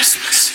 Christmas.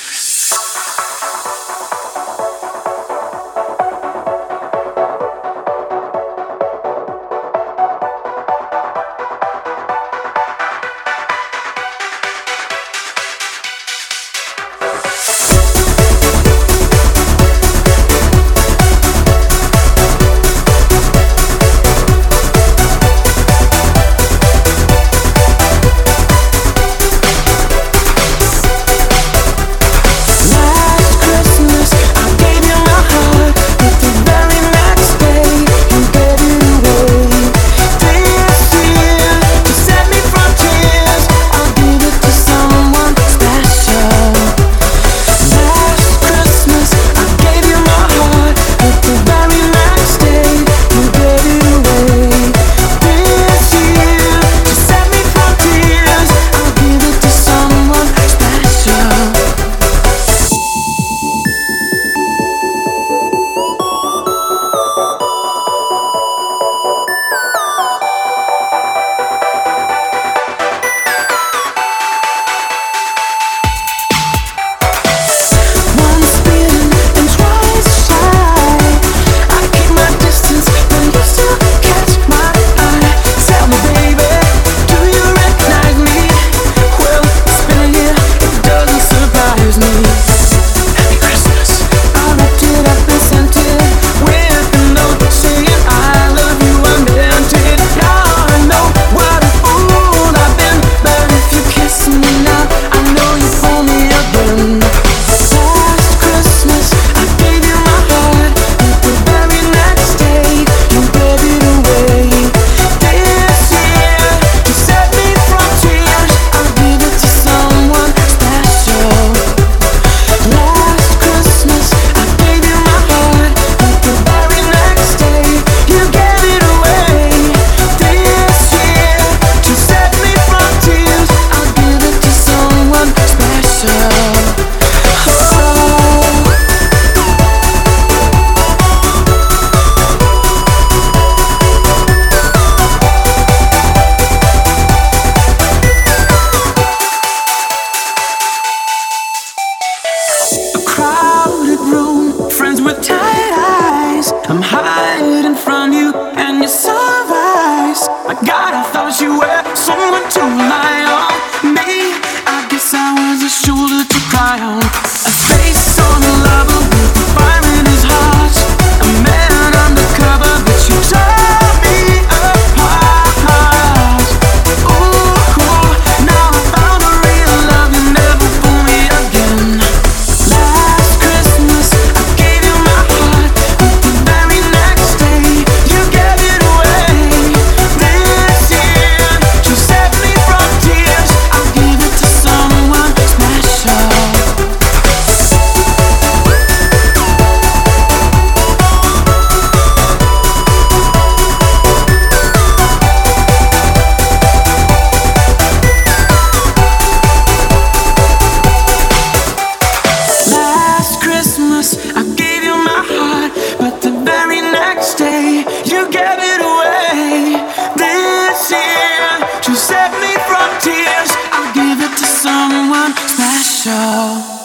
I'm hiding from you and your sunrise. My God, I thought you were someone to rely on. Me, I guess I was a shoulder to cry on. A face on a lover with a fire in his heart. A man undercover, but you tore me apart. Ooh, now I found a real love, you never fool me again. Last Christmas, I gave you my heart, but the very next day, you gave it away. This year, to save me from tears, I'll give it to someone special. Last Christmas, I gave you my heart, but the very next day, you gave it away. This year, to save me from tears, I'll give it to someone special.